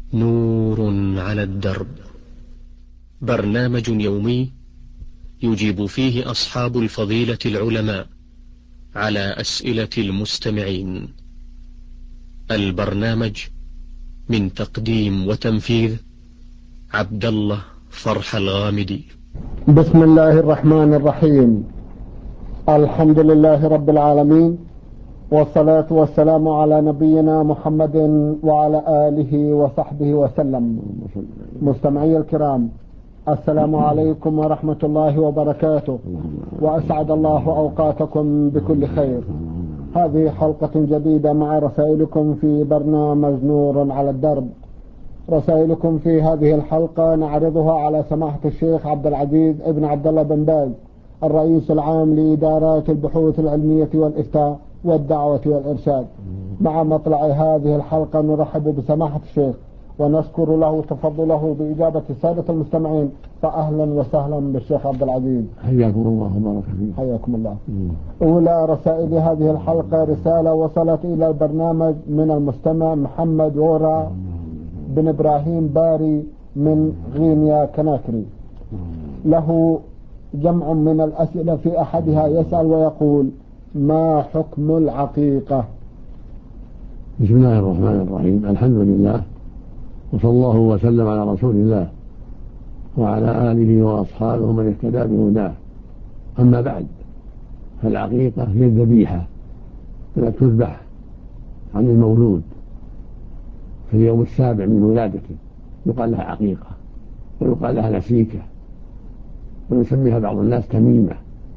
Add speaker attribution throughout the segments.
Speaker 1: نور على الدرب، برنامج يومي يجيب فيه أصحاب الفضيلة العلماء على أسئلة المستمعين. البرنامج من تقديم وتنفيذ عبد الله فرح الغامدي.
Speaker 2: بسم الله الرحمن الرحيم. الحمد لله رب العالمين، والصلاة والسلام على نبينا محمد وعلى آله وصحبه وسلم. مستمعي الكرام، السلام عليكم ورحمة الله وبركاته، وأسعد الله أوقاتكم بكل خير. هذه حلقة جديدة مع رسائلكم في برنامج نور على الدرب. رسائلكم في هذه الحلقة نعرضها على سماحة الشيخ عبد العزيز ابن عبد الله بن باز، الرئيس العام لإدارات البحوث العلمية والإفتاء والدعوة والإرشاد. مع مطلع هذه الحلقة نرحب بسماحة الشيخ ونشكر له تفضله بإجابة السادة المستمعين، فأهلا وسهلا بالشيخ عبد العزيز.
Speaker 3: حياكم الله وبارك فيكم.
Speaker 2: حياكم الله. أولى رسائل هذه الحلقة رسالة وصلت إلى البرنامج من المستمع محمد ورا بن إبراهيم باري من غينيا كناكري. له جمع من الأسئلة، في أحدها يسأل ويقول: ما حكم العقيقة؟
Speaker 3: بسم الله الرحمن الرحيم. الحمد لله، وصلى الله وسلم على رسول الله وعلى آله وأصحابه من اهتدى بهداه. أما بعد، فالعقيقة هي الذبيحة التي تذبح عن المولود في اليوم السابع من ولادته، يقال لها عقيقة ويقال لها نسيكة، ويسميها بعض الناس تميمة،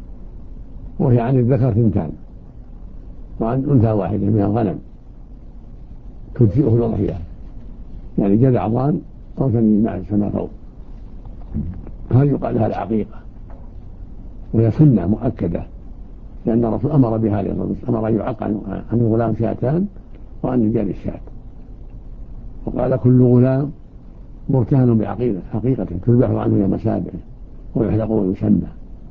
Speaker 3: وهي عن الذكر ثنتان وعن أنثى واحدة من الغنم تجزئه الأضحية، يعني جذع ضان أو ثني مع سما فوق، هذه يقال لها العقيقة، وهي سنة مؤكدة، لأن الرسول أمر بها، أمر أن يعق عن الغلام شاتان وعن رجال الشاة، وقال: كل غلام مرتهن بعقيقة تذبح عنه يوم سابعه ويحلق ويسمى.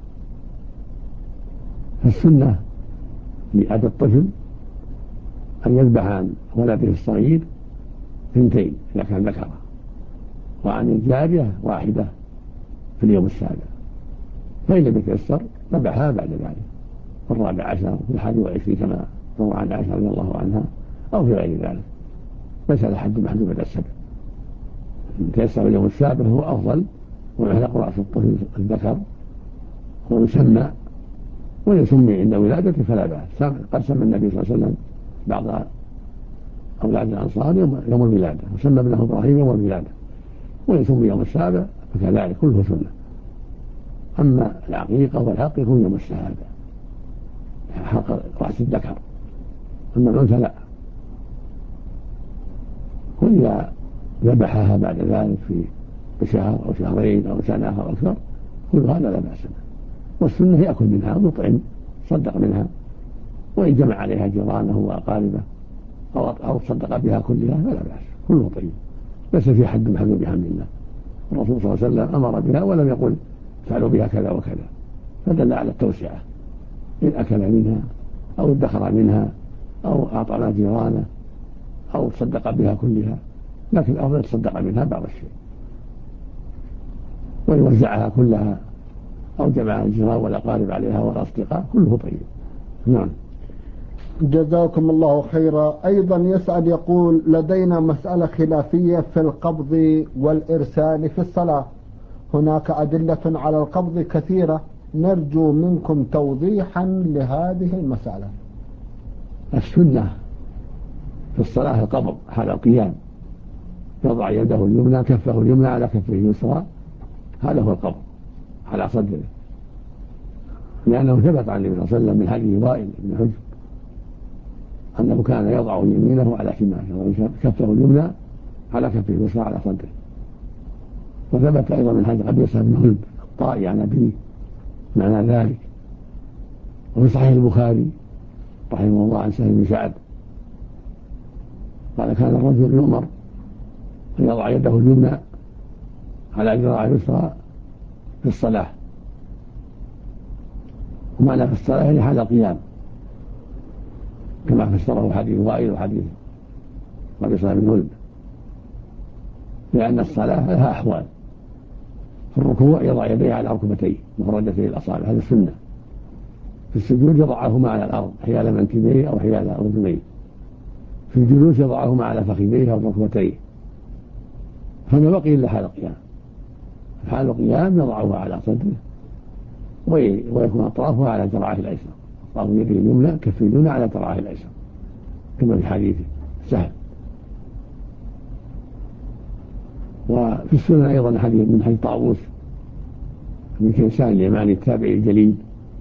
Speaker 3: فالسنة لأبي الطفل أن يذبح عن ولده الصغير ثنتين إذا كان ذكرا، وعن الجارية واحدة في اليوم السابع، فإن لم يتيسر ذبحها بعد ذلك في 14 في 21 كما روى عن عائشة رضي الله عنها، أو في غير ذلك، ليس لحد محدود إلى السبع. إن تيسر اليوم السابع هو أفضل، ويحلق رأس الطفل الذكر ويسمى، ويسمي عند ولادته فلا بأس. قد سمى النبي صلى الله عليه وسلم بعض أولاد الأنصار يوم الولادة، وسمى ابنه إبراهيم يوم الولادة، ويسمي يوم السابع، فكذلك كله سنة. أما العقيقة والحق يكون يوم السابع، حق رأس الذكر، أما الأنثى لا. وإذا ذبحها بعد ذلك في بشهر أو شهرين أو سنة أو أكثر، كل هذا لا بأس به. والسنة يأكل منها ويطعم، صدق منها، وإن جمع عليها جيرانه وأقاربه أو صدق بها كلها فلا بأس، كله طيب، ليس في حد محدود بحمد الله. الرسول صلى الله عليه وسلم أمر بها ولم يقل فعلوا بها كذا وكذا، فدل على التوسعة، إن أكل منها أو ادخر منها أو أعطى جيرانه أو صدق بها كلها، لكن الأفضل تصدق منها بعض الشيء، وإن وزعها كلها أو جمع الجيران والأقارب عليها والأصدقاء، كله طيب. نعم.
Speaker 2: جزاكم الله خيرا. أيضا يسأل يقول: لدينا مسألة خلافية في القبض والإرسال في الصلاة، هناك أدلة على القبض كثيرة، نرجو منكم توضيحا لهذه المسألة.
Speaker 3: السنة في الصلاة القبض حال القيام، يضع يده اليمنى كفه اليمنى على كفه اليسرى، هذا هو القبض على صدره، لأنه ثبت عن النبي صلى الله عليه وسلم من حديث وائل بن حجر أنه كان يضع يمينه على شماله وكفه اليمنى على كفه اليسرى على صدره. وثبت أيضا من حديث قبيصة بن هلب الطائي عن أبيه معنى ذلك. وفي صحيح البخاري رحمه الله عن سهل بن سعد قال: كان الرجل يؤمر أن يضع يده اليمنى على ذراع اليسرى في الصلاة، ومعنى في الصلاة يعني حال القيام، كما فسره حديث وائل وحديث قبيصة بن هلب. لأن الصلاة لها أحوال. في الركوع يضع يديه على ركبتيه مفردتي الأصابع، هذا السنة. في السجود يضعهما على الأرض حيال منكبيه أو حيال أذنيه. في الجلوس يضعهما على فخذيه أو ركبتيه. فما بقي إلا حال القيام. في حال القيام يضعه على صدره ويكون أطرافها على ذراعه الأيسر، أطراف يده اليمنى كف اليمنى على ذراعه الأيسر كما في حديث سهل. وفي السنن أيضا حديث من حديث طاووس بن كيسان اليماني التابعي الجليل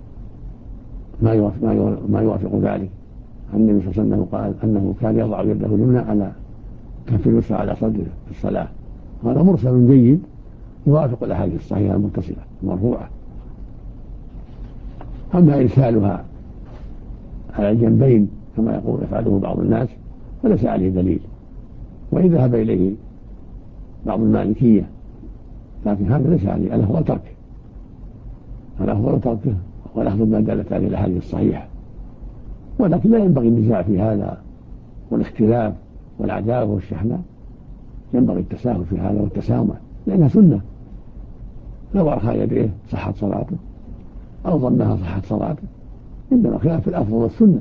Speaker 3: ما يوافق ذلك عن النبي صلى الله عليه وسلم قال أنه كان يضع يده اليمنى على كف اليسرى على صدره في الصلاة. هذا مرسل جيد يوافق الأحاديث الصحيحة المتصلة المرفوعة. أما إرسالها على الجنبين كما يقول يفعله بعض الناس فليس عليه دليل، وإن ذهب إليه بعض المالكية، لكن هذا ليس عليه، الأفضل تركه والأخذ ما دلت عليه الأحاديث الصحيحة. ولكن لا ينبغي النزاع في هذا والاختلاف والعداوة والشحناء، ينبغي التساهل في هذا والتسامح لأنها سنة. لو أرخى يديه صحت صلاته أو ظنها صحت صلاته، عندنا خلاف في الأفضل والسنة.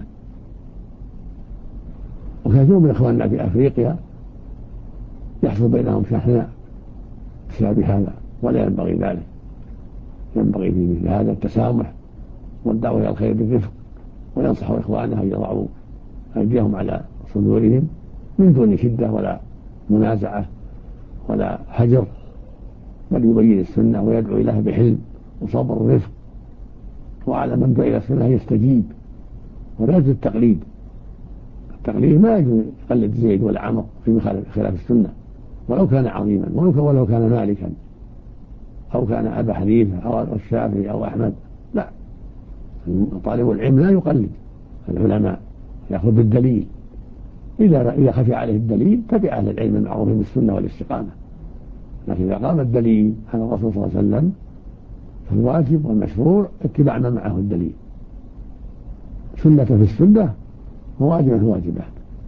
Speaker 3: وكثير من إخواننا في أفريقيا يحصل بينهم شحناء بسبب هذا، ولا ينبغي ذلك. ينبغي في مثل هذا التسامح والدعوة إلى الخير بالرفق، وينصح إخوانها أن يضعوا أيديهم على صدورهم من دون شدة ولا منازعة ولا هجر، بل يبين السنة ويدعو إليها بحلم وصبر ورفق. وعلى من دعا إلى السنة يستجيب ولا يجوز التقليد. التقليد ما يجوز يقلد زيد ولا عمر في خلاف السنة ولو كان عظيما، ولو كان مالكا أو كان أبا حنيفة أو الشافعي أو أحمد. لا، طالب العلم لا يقلد العلماء، يأخذ بالدليل. إذا خفي عليه الدليل تبع أهل العلم المعروفين بالسنة والاستقامة. لكن إذا قام الدليل عن الرسول صلى الله عليه وسلم فالواجب والمشروع اتباع ما معه الدليل. سنة في السنة وواجبة في الواجبات.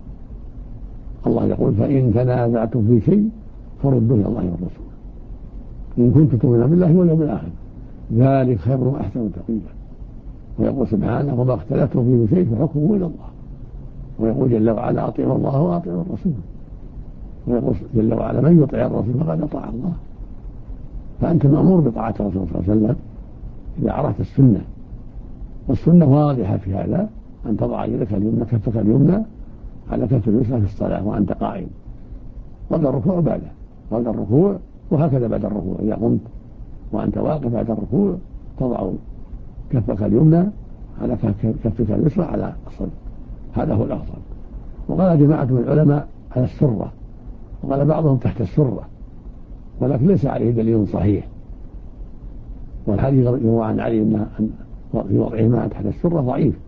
Speaker 3: الله يقول فإن تنازعتم في شيء فردوه إلى الله والرسول إن كنتم تؤمنون بالله واليوم الآخر ذلك خير وأحسن تأويلا. ويقول سبحانه وما اختلفتم فيه من شيء فحكمه إلى الله. ويقول جل وعلا أطيعوا الله وأطيعوا الرسول. ويقول جل وعلا من يطع الرسول فقد أطاع الله. فأنت مأمور بطاعة الرسول صلى الله عليه وسلم إذا عرفت السنة. والسنة واضحة في هذا، أن تضع يدك اليمنى كفك اليمنى على كف اليسرى في الصلاة وأنت قائم قبل الركوع وبعده، قبل الركوع وهكذا بعد الركوع. إذا قمت وأنت واقف بعد الركوع تضع كفك اليمنى على كفك اليسرى على الصدر، هذا هو الأفضل. وقال جماعة من العلماء على السرة، وقال بعضهم تحت السرة، ولكن ليس عليه دليل صحيح. والحديث يروى عن علي أن في وضعهما تحت السرة ضعيف،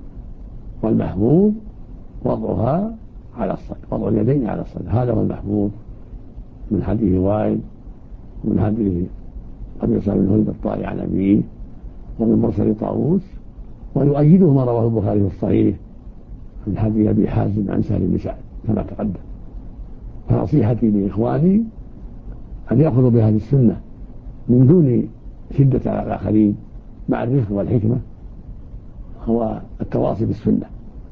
Speaker 3: والمحمود وضعها على الصدر، وضع اليدين على الصدر، هذا هو المحمود من حديث وائل ومن حديث أبي سعيد بن هريرة الطائي عن أبيه ومن مرسل طاووس. ويؤيده ما رواه البخاري في الصحيح من حديث أبي حازم عن سهل بن سعد كما تقدم. فنصيحتي لإخواني أن يأخذوا بهذه السنة من دون شدة على الآخرين، مع الرفق والحكمة هو التواصي بالسنة.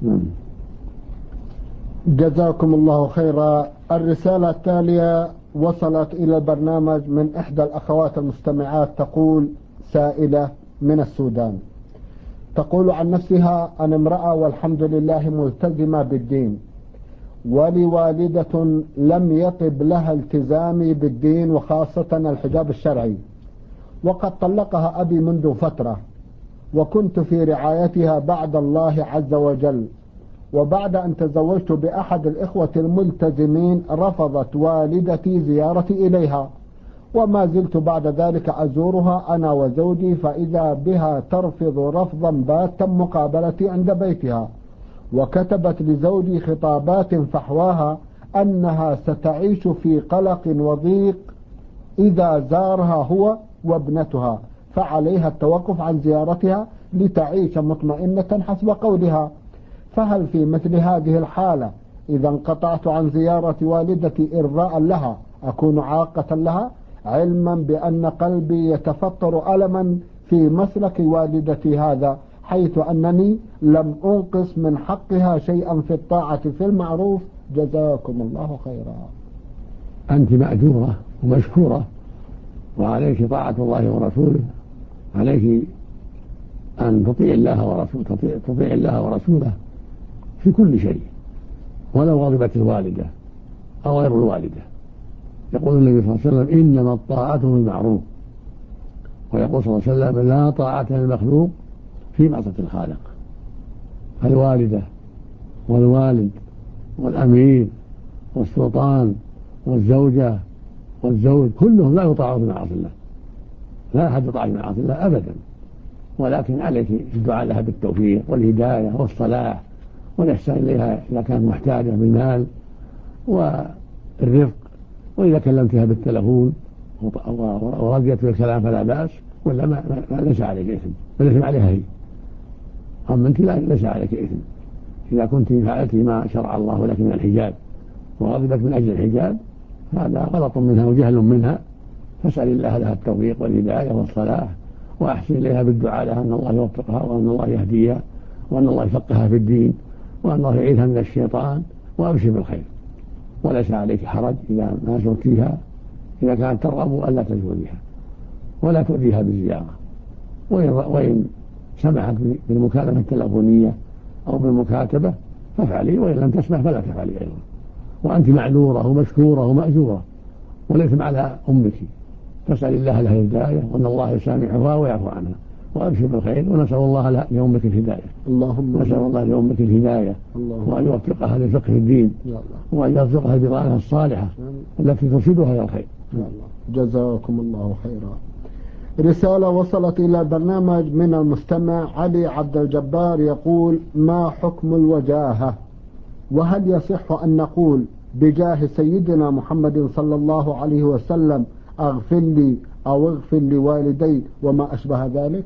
Speaker 2: جزاكم الله خيرا. الرسالة التالية وصلت إلى البرنامج من إحدى الأخوات المستمعات، تقول سائلة من السودان، تقول عن نفسها: أنا امرأة والحمد لله ملتزمة بالدين، ولوالدة لم يطب لها التزامي بالدين وخاصة الحجاب الشرعي، وقد طلقها أبي منذ فترة، وكنت في رعايتها بعد الله عز وجل. وبعد أن تزوجت بأحد الإخوة الملتزمين رفضت والدتي زيارتي إليها، وما زلت بعد ذلك أزورها أنا وزوجي، فإذا بها ترفض رفضا باتا مقابلتي عند بيتها، وكتبت لزوجي خطابات فحواها أنها ستعيش في قلق وضيق إذا زارها هو وابنتها، فعليها التوقف عن زيارتها لتعيش مطمئنة حسب قولها. فهل في مثل هذه الحالة إذا انقطعت عن زيارة والدتي إرضاء لها أكون عاقة لها، علما بأن قلبي يتفطر ألما في مسلك والدتي هذا، حيث أنني لم أنقص من حقها شيئا في الطاعة في المعروف. جزاكم الله خيرا.
Speaker 3: أنت مأجورة ومشكورة، وعليك طاعة الله ورسوله، عليك أن تطيع الله ورسوله في كل شيء، ولو غضبت الوالدة أو غير الوالدة. يقول النبي صلى الله عليه وسلم: إنما الطاعة بالمعروف. ويقول صلى الله عليه وسلم: لا طاعة للمخلوق في معصية الخالق. فالوالدة والوالد والأمير والسلطان والزوجة والزوج كلهم لا يطاعون في معاصي الله، لا أحد يطاع في معاصي الله أبدا، ولكن عليك الدعاء لها بالتوفيق والهداية والصلاح والإحسان إليها إذا كانت محتاجة بالمال والرفق، وإذا كلمتها بالتلفون ورضيت بالكلام فلا بأس، ولا ما ليس عليك إثم، وليس عليها هي. أما أنت ليس عليك إثم إذا كنت فعلت ما شرع الله لك من الحجاب وغضبت من أجل الحجاب، هذا غلط منها وجهل منها، فاسأل الله لها التوفيق والهداية والصلاح، وأحسن إليها بالدعاء لها أن الله يوفقها وأن الله يهديها وأن الله يفقهها في الدين وأن الله يعيذها من الشيطان، وأبشر بالخير. وليس عليك حرج إذا ما زرتيها، إذا كانت ترغب ألا تزوريها ولا تؤذيها بالزيارة، وإن سمحت بالمكالمة التلفونية أو بالمكاتبة فافعلي، وإن لم تسمح فلا تفعلي أيضا. وأنت معذورة ومشكورة ومأجورة، وليس على أمك، فاسأل الله لها الهداية وأن الله يسامحها ويعفو عنها، وأبشر بالخير، ونسأل الله لأمك الهداية. نسأل الله لأمك الهداية وأن يوفقها للفقه في الدين، وأن يرزقها بطانها الصالحة التي ترشدها إلى الخير.
Speaker 2: جزاكم الله خيرا. رسالة وصلت إلى البرنامج من المستمع علي عبد الجبار يقول: ما حكم الوجاهة؟ وهل يصح أن نقول بجاه سيدنا محمد صلى الله عليه وسلم أغفر لي أو اغفر لوالدي وما أشبه ذلك؟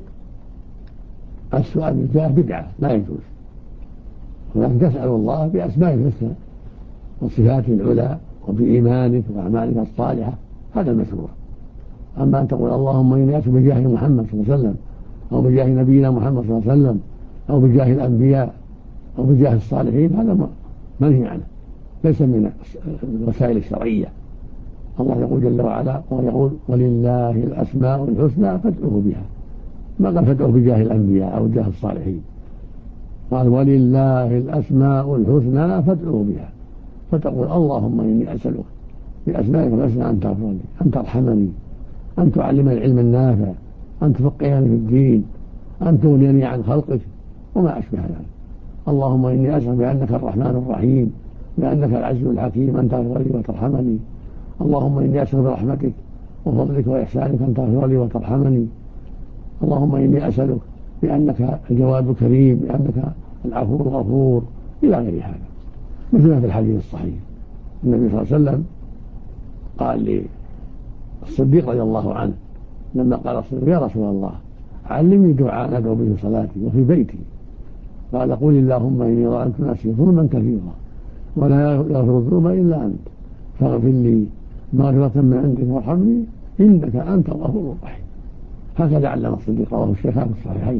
Speaker 3: السؤال بالجاه بدعة لا يجوز، ولكن تسأل الله بأسمائه الحسنى وصفاته العلى وبإيمانك وأعمالك الصالحة، هذا المشروع. أما أن تقول اللهم إني أسأل بجاه محمد صلى الله عليه وسلم أو بجاه نبينا محمد صلى الله عليه وسلم أو بجاه الأنبياء أو بجاه الصالحين، هذا منهي عنه، ليس من الوسائل الشرعية. الله يقول جل وعلا ويقول: ولله الأسماء الحسنى فادعوه بها، ما قال فادعوه بجاه الأنبياء أو جاه الصالحين، قال ولله الأسماء الحسنى فادعوه بها، فتقول اللهم إني أسألك بأسمائك الحسنى أن تغفر لي، أن ترحمني، أن تعلمني العلم النافع، أن تفقهني في الدين، أن تغنيني عن خلقك وما أشبه ذلك. اللهم إني أسأل بأنك الرحمن الرحيم، بأنك العزيز الحكيم، أن تغفر لي وترحمني. اللهم إني أسأل برحمتك وفضلك وإحسانك أن تغفر لي وترحمني. اللهم إني أسألك بأنك الجواد الكريم، بأنك العفو الغفور، إلى غير هذا، مثل ما في الحديث الصحيح. النبي صلى الله عليه وسلم قال للصديق رضي الله عنه لما قال الصديق: يا رسول الله علمني دعاء أدعو به صلاتي وفي بيتي. قال: قل اللهم إني ظلمت نفسي ظلما كثيرا ولا يغفر الذنوب إلا أنت فاغفر لي مغفرة من عندك وارحمني إنك أنت الغفور الرحيم. هكذا علم الصديق، رواه الشيخان في الصحيحين.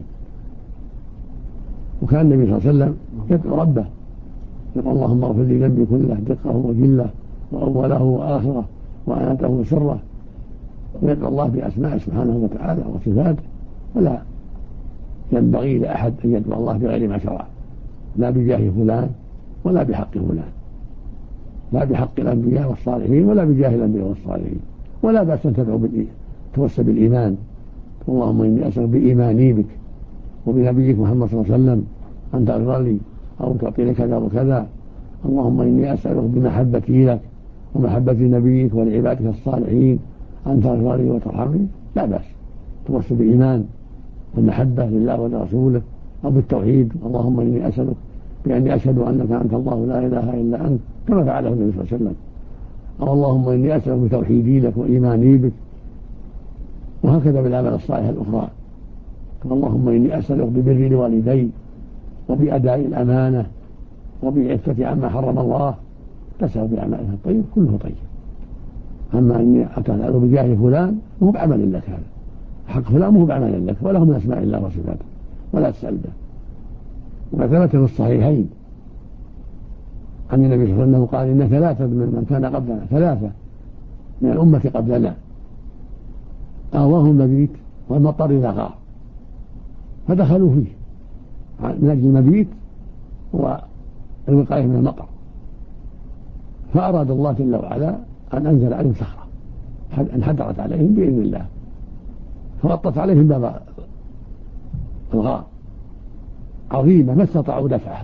Speaker 3: وكان النبي صلى الله عليه وسلم يدعو ربه يقول: اللهم اغفر لي ذنبي كله دقه وجله وأوله وآخره وآنته وسره، ويدعو الله بأسمائه سبحانه وتعالى وصفاته، ولا ينبغي لأحد أن يدعو الله بغير ما شرع، لا بجاه فلان ولا بحق فلان، لا بحق الأنبياء والصالحين ولا بجاه الأنبياء والصالحين. ولا بأس أن تدعو توسل بالإيمان: اللهم إني أسألك بإيماني بك وبنبيك محمد صلى الله عليه وسلم أن تغفر لي أو تعطيني كذا وكذا. اللهم إني أسألك بمحبتي لك ومحبة نبيك ولعبادك الصالحين أن تغفر لي وترحمني. لا بأس توسل بالإيمان والمحبة لله ولرسوله، أو بالتوحيد: اللهم إني أسألك بأني أشهد أنك أنت الله لا إله إلا أنت، كما فعله النبي صلى الله عليه وسلم. أو اللهم إني أسألك بتوحيدي لك وإيماني بك، وهكذا بالأعمال الصالحة الأخرى. اللهم إني أسألك ببر لوالدي وبأداء الأمانة وبعفة عما حرم الله. تسأل بأعمالها الطيب كله طيب. أما أني أتفعل بجاه فلان مو بعمل لك، هذا حق فلان مو بعمل لك وله من أسماء الله وصفاته ولا تسأل به. وثبت في الصحيحين عن النبي صلى الله عليه وسلم قال إن ثلاثة من كان قبلنا، ثلاثة من الأمة قبلنا آواهم المبيت والمطر إذا غار، فدخلوا فيه من أجل المبيت والوقاية من المطر، فأراد الله جل وعلا أن أنزل عليهم صخرة انحدرت عليهم بإذن الله فغطت عليهم باب الغار عظيمة ما استطاعوا دفعها،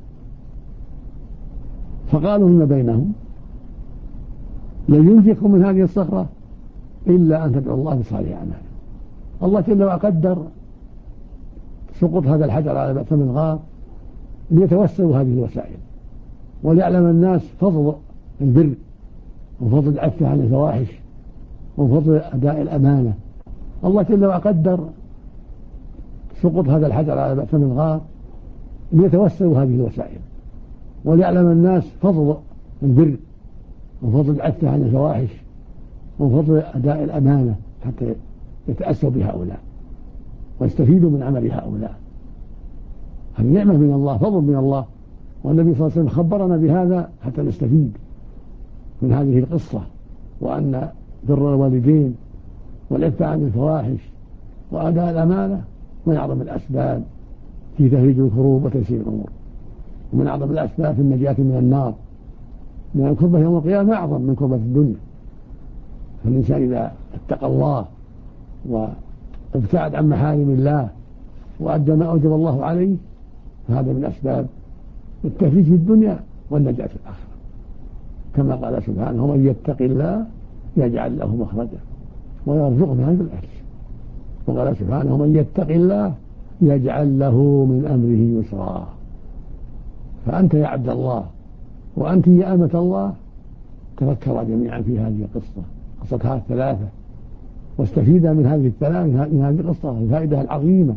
Speaker 3: فقالوا فيما بينهم لن ينجيكم من هذه الصخرة إلا أن تدعوا الله بصالح أعمالكم. الله جل وعلا قدر سقوط هذا الحجر على بأس من الغار ليتوسلوا هذه الوسائل وليعلم الناس فضل البر وفضل العفو عن الفواحش وفضل أداء الأمانة. الله جل وعلا قدر سقوط هذا الحجر على بأس من الغار ليتوسلوا هذه الوسائل وليعلم الناس فضل البر وفضل العفو عن الفواحش وفضل أداء الأمانة حتى يتأسوا بهؤلاء ويستفيدوا من عمل هؤلاء. هذه نعمة من الله، فضل من الله، والنبي صلى الله عليه وسلم خبرنا بهذا حتى نستفيد من هذه القصة، وأن بر الوالدين والعفو عن الفواحش وأداء الأمانة من أعظم الأسباب في تفريج الكروب وتيسير الأمور، ومن أعظم الأسباب في النجاة من النار، لأن الكربة يوم القيامة أعظم من كربة الدنيا. فالإنسان إذا اتقى الله وابتعد عن محارم الله وأدى ما أوجب الله عليه فهذا من أسباب التفريج في الدنيا والنجاة في الآخرة، كما قال سبحانه ومن يتق الله يجعل له مخرجا ويرزقه من حيث لا يحتسب. وقال سبحانه ومن يتق الله يجعل له من أمره يسرا. فأنت يا عبد الله وأنت يا أمة الله تفكرا جميعا في هذه القصة، قصة هذه الثلاثة، واستفيدا من هذه الثلاثة من هذه القصة الفائدة العظيمة،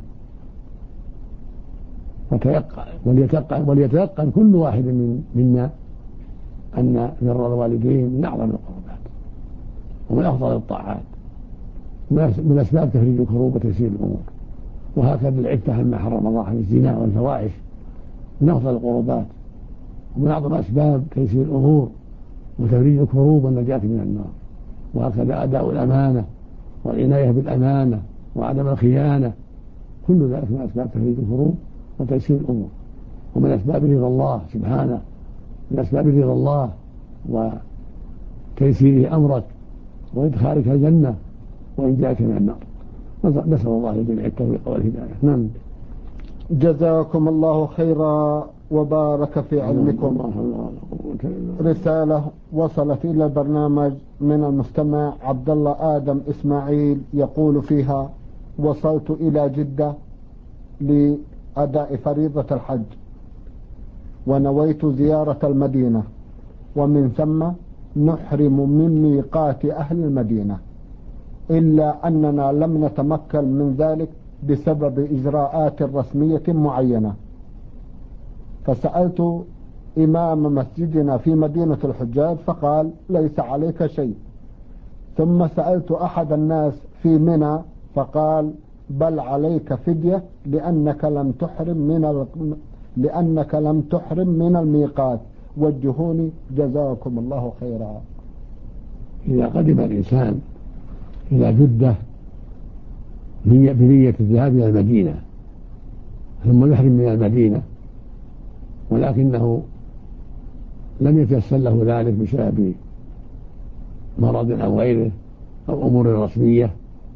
Speaker 3: وليتيقن كل واحد منا أن بر الوالدين من أعظم القربات ومن أفضل الطاعات من أسباب تفريج الكروب وتيسير الأمور. وهكذا العفة عما حرم الله من الزنا والفواحش من أفضل القربات ومن أعظم أسباب تيسير الأمور وتفريج الكروب والنجاة من النار. وهكذا أداء الأمانة والعناية بالأمانة وعدم الخيانة، كل ذلك من أسباب تفريج الكروب وتيسير الأمور، ومن أسباب رضا الله سبحانه، من أسباب رضا الله وتيسيره أمرك وإدخالك الجنة وإنجاك من النار. نسأل الله جل التوفيق والهداية. نعم.
Speaker 2: جزاكم الله خيرا وبارك في علمكم. رسالة وصلت إلى البرنامج من المستمع عبد الله آدم إسماعيل يقول فيها: وصلت إلى جدة لأداء فريضة الحج ونويت زيارة المدينة، ومن ثم نحرم من ميقات أهل المدينة، إلا أننا لم نتمكن من ذلك بسبب إجراءات رسمية معينة، فسألت إمام مسجدنا في مدينة الحجاج فقال ليس عليك شيء، ثم سألت أحد الناس في منى فقال بل عليك فدية لأنك لم تحرم من الميقات. وجهوني جزاكم الله خيرا.
Speaker 3: إذا قدم الإنسان إلى جدة بنية الذهاب إلى المدينة ثم يحرم من المدينة ولكنه لم يتيسر له ذلك بسبب مرض أو غيره أو أمور رسمية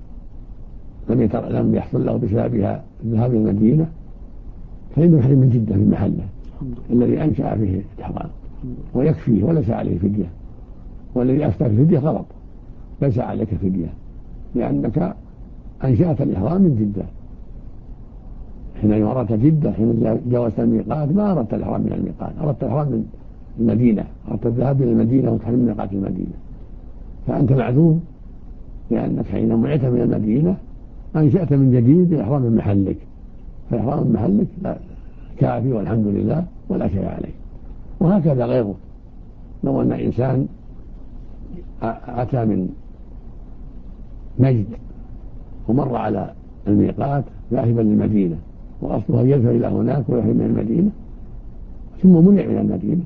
Speaker 3: لم يحصل له بسببها الذهاب إلى المدينة، فإنه يحرم من جدة في محله الذي أنشأ فيه الإحرام ويكفيه وليس عليه فدية. والذي أفتى في الفدية غلط، ليس عليك فدية لأنك أنشأت الإحرام من جدة. حين أردت جدة حين جاوزت الميقات ما أردت الإحرام من الميقات، أردت الإحرام من المدينة، أردت الذهاب إلى المدينة وتحرم من ميقات المدينة، فأنت معذور لأنك حين منعت من المدينة أنشأت من جديد الإحرام من محلك، فإحرام من محلك كافي والحمد لله ولا شيء عليه. وهكذا غيره، لو أن إنسان أتى من نجد ومر على الميقات ذاهبا للمدينة، وأصلها يذهب إلى هناك ويحرم من المدينة، ثم منع من المدينة.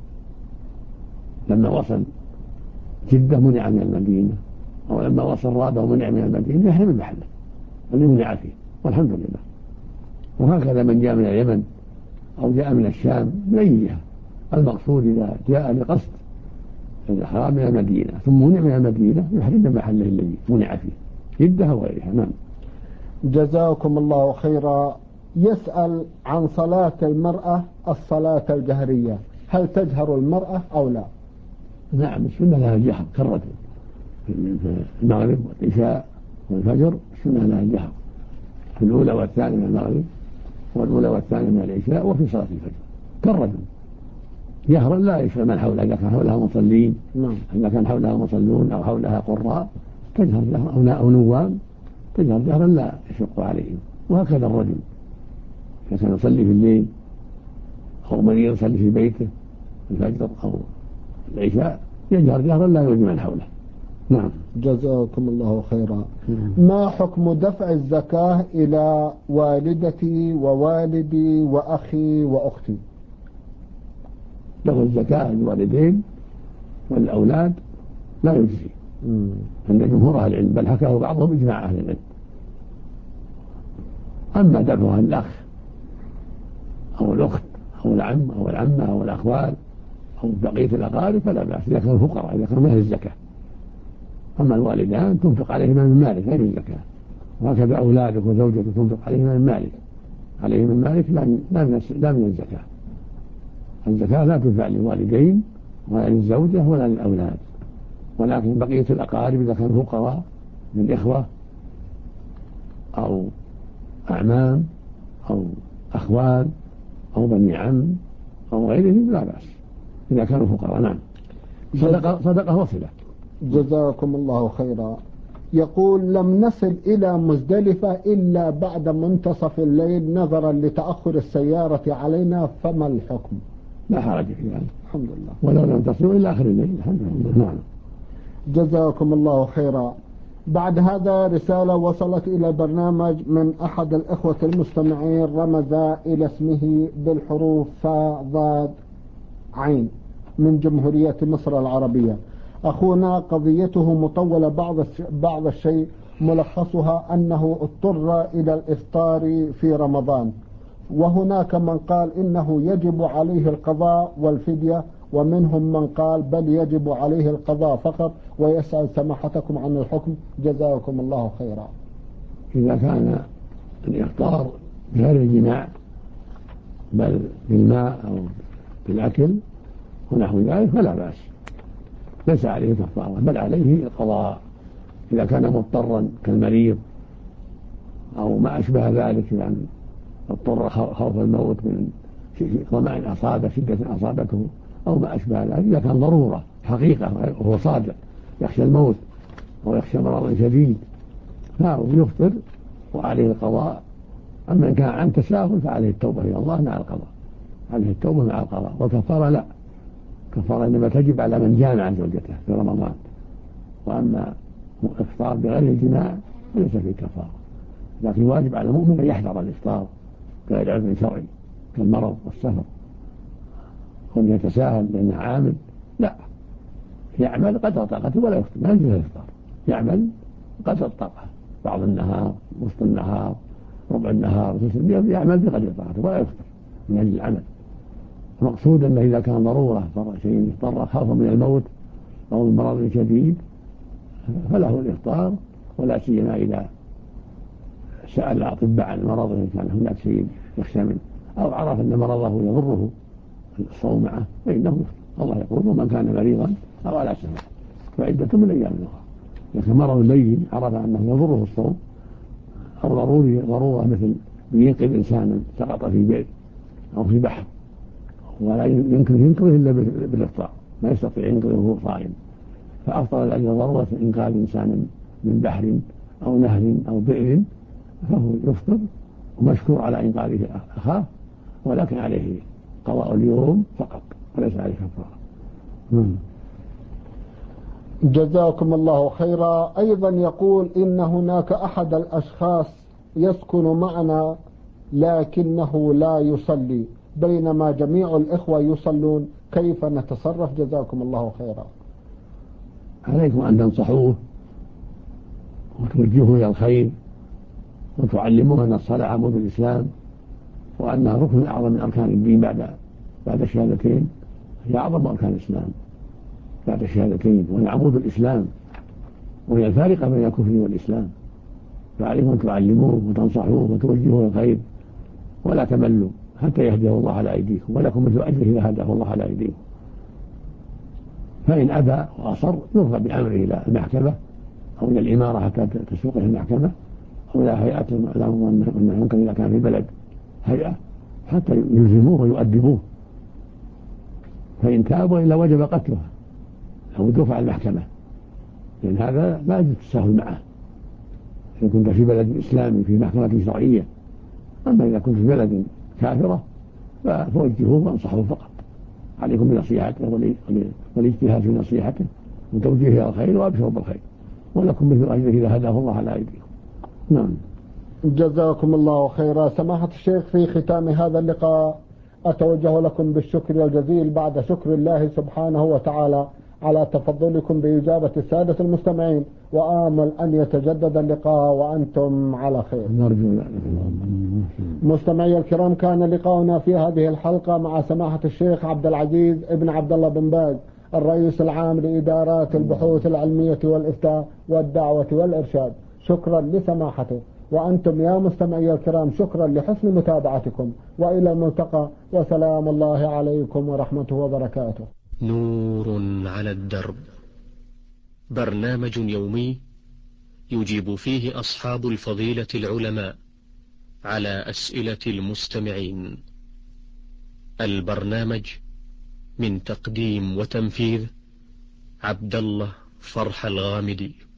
Speaker 3: لما وصل جدة منع من المدينة، أو لما وصل رابة ومنع من المدينة يحرم المحل اللي منع فيه، والحمد لله. وهكذا من جاء من اليمن أو جاء من الشام من أي جهة، المقصود إذا جاء لقصد الإحرام من المدينة ثم منع من المدينة يحرم محله الذي منع فيه، جدة وغيرها. نعم.
Speaker 2: جزاكم الله خيرا. يسأل عن صلاة المرأة الصلاة الجهرية، هل تجهر المرأة أو لا؟
Speaker 3: نعم، السنة لها الجهر كالرجل في المغرب والعشاء والفجر، السنة لها الجهر في الأولى والثانية من المغرب والأولى والثانية من العشاء وفي صلاة الفجر كالرجل جهرا، لا يشغل من حولها. إذا كان حولها مصلين، إذا كان حولها مصلون أو حولها قراء تجهر جهرا، أو نوام تجهر جهرا لا يشق عليهم. وهكذا الرجل إذا كان يصلي في الليل أو مريض يصلي في بيته الفجر أو العشاء يجهر جهرا لا يؤذي من حوله. نعم.
Speaker 2: جزاكم الله خيرا. ما حكم دفع الزكاة إلى والدتي ووالدي وأخي وأختي؟
Speaker 3: دفع الزكاة للوالدين والأولاد لا يجزي عند جمهور أهل العلم، بل حكاه بعضهم إجماع أهل العلم. أما دفعها الأخ أو الأخت أو العم أو العمة أو الأخوال أو بقية الأقارب فلا بأس إذا كانوا فقراء، إذا كانوا من أهل الزكاة. أما الوالدان تنفق عليهما من مالك غير الزكاة، وهكذا أولادك وزوجك تنفق عليهما من مالك، عليهم من مالك لا من الزكاة. الزكاة لا تدفع للوالدين ولا للزوجة ولا للأولاد، ولكن بقية الأقارب إذا كانوا فقراء من إخوة أو أعمام أو أخوال أو بني عم أو غيرهم لا بأس إذا كانوا فقراء. نعم. صدقة وصلة.
Speaker 2: جزاكم الله خيرا. يقول لم نصل إلى مزدلفة إلا بعد منتصف الليل نظرا لتأخر السيارة علينا، فما الحكم؟
Speaker 3: لا حرج في ذلك
Speaker 2: الحمد لله،
Speaker 3: ولو لم تصلوا إلى آخر الليل الحمد لله. نعم.
Speaker 2: جزاكم الله خيرا. بعد هذا رسالة وصلت إلى برنامج من أحد الإخوة المستمعين، رمز إلى اسمه بالحروف فا ضاد عين من جمهورية مصر العربية. أخونا قضيته مطولة بعض الشيء، ملخصها أنه اضطر إلى الإفطار في رمضان، وهناك من قال إنه يجب عليه القضاء والفدية، ومنهم من قال بل يجب عليه القضاء فقط، ويسأل سماحتكم عن الحكم جزاكم الله خيرا.
Speaker 3: إذا كان الإفطار بغير الجماع بل بالماء أو بالأكل ونحو ذلك فلا بأس، ليس عليه كفارة بل عليه القضاء. إذا كان مضطرا كالمريض أو ما أشبه ذلك، يعني اضطر خوف الموت من ظمأ أصابه، شدة أصابته أو ما أشبه ذلك، إذا كان ضرورة حقيقة وهو صادق يخشى الموت أو يخشى مرض شديد فهو يفطر وعليه القضاء. أما إن كان عن تساهل فعليه التوبة إلى الله مع القضاء، عليه التوبة مع القضاء. والكفارة لا، كفارة إنما تجب على من جامع زوجته في رمضان، وأما الإفطار بغير الجماع فليس فيه كفارة، لكن واجب على المؤمن أن يحذر الإفطار بغير عذر شرعي كالمرض والسفر. وأن يتساهل لأنه عامل لا، يعمل قدر طاقته ولا يفطر، ما يجوز الإفطار، يعمل قدر الطاقة، بعض النهار وسط النهار ربع النهار يعمل بقدر طاقته ولا يفطر من أجل العمل. المقصود أنه إذا كان ضرورة شيء يضطر خوفا من الموت أو من مرض شديد فله الإفطار، ولا سيما إذا سأل الأطباء عن مرضه إن كان هناك شيء يخشى منه أو عرف أن مرضه يضره الصوم معه فإنه يفطر. الله يقول ومن كان مريضا أو على سفر فعدة من أيام أخرى. لكن مرض بين عرف أنه يضره الصوم أو ضرورة مثل ينقذ إنسانا سقط في بئر أو في بحر ولا ينقذه إلا بالإفطار، ما يستطيع ينقذه وهو صائم، فأفطر لأجل ضرورة إنقاذ إنسان من بحر أو نهر أو بئر فهو يفطر ومشكور على إنقاذه أخاه، ولكن عليه قضاء اليوم فقط وليس عليه كفارة.
Speaker 2: جزاكم الله خيرا. أيضا يقول إن هناك أحد الأشخاص يسكن معنا لكنه لا يصلي بينما جميع الإخوة يصلون، كيف نتصرف؟ جزاكم الله خيرا.
Speaker 3: عليكم أن تنصحوه وتوجهوه إلى الخير وتعلموه أن الصلاة عمود الإسلام، وأنها ركن أعظم من أركان الدين بعد الشهادتين، هي أعظم أركان الإسلام بعد الشهادتين، وهي عمود الإسلام، وهي الفارقة بين الكفر والإسلام. فعليكم أن تعلموه وتنصحوه وتوجهوه إلى الخير ولا تملوا حتى يهديه الله على أيديكم، ولكم مثل أجره إذا هداه الله على أيديكم. فإن أبى وأصر يرفع بأمره إلى المحكمة أو إلى الإمارة حتى تسوقه المحكمة، أو إلى هيئات ممكن إذا كان في بلد هيئة حتى يلزموه ويؤدبوه. فإن تابوا إلا وجب قتله أو دفع المحكمة، لأن هذا لا يجوز التساهل معه. إذا كنت في بلد إسلامي في محكمة شرعية، أما إذا كنت في بلد كافرة فوجهوه وانصحوه فقط. عليكم بنصيحته والاجتهاد في نصيحته وتوجيهه إلى الخير، وأبشروا بالخير، ولكم مثل أجره إذا هداه الله على أيديكم. نعم.
Speaker 2: جزاكم الله خيرا. سماحة الشيخ، في ختام هذا اللقاء أتوجه لكم بالشكر الجزيل بعد شكر الله سبحانه وتعالى على تفضلكم بإجابة السادة المستمعين، وآمل أن يتجدد اللقاء وأنتم على خير.
Speaker 3: نرجو ذلك.
Speaker 2: مستمعي الكرام، كان لقاؤنا في هذه الحلقة مع سماحة الشيخ عبد العزيز ابن عبد الله بن باز، الرئيس العام لإدارات البحوث العلمية والإفتاء والدعوة والإرشاد. شكرا لسماحته، وأنتم يا مستمعي الكرام شكرا لحسن متابعتكم، وإلى الملتقى، وسلام الله عليكم ورحمته وبركاته.
Speaker 1: نور على الدرب، برنامج يومي يجيب فيه أصحاب الفضيلة العلماء على أسئلة المستمعين. البرنامج من تقديم وتنفيذ عبد الله فرح الغامدي.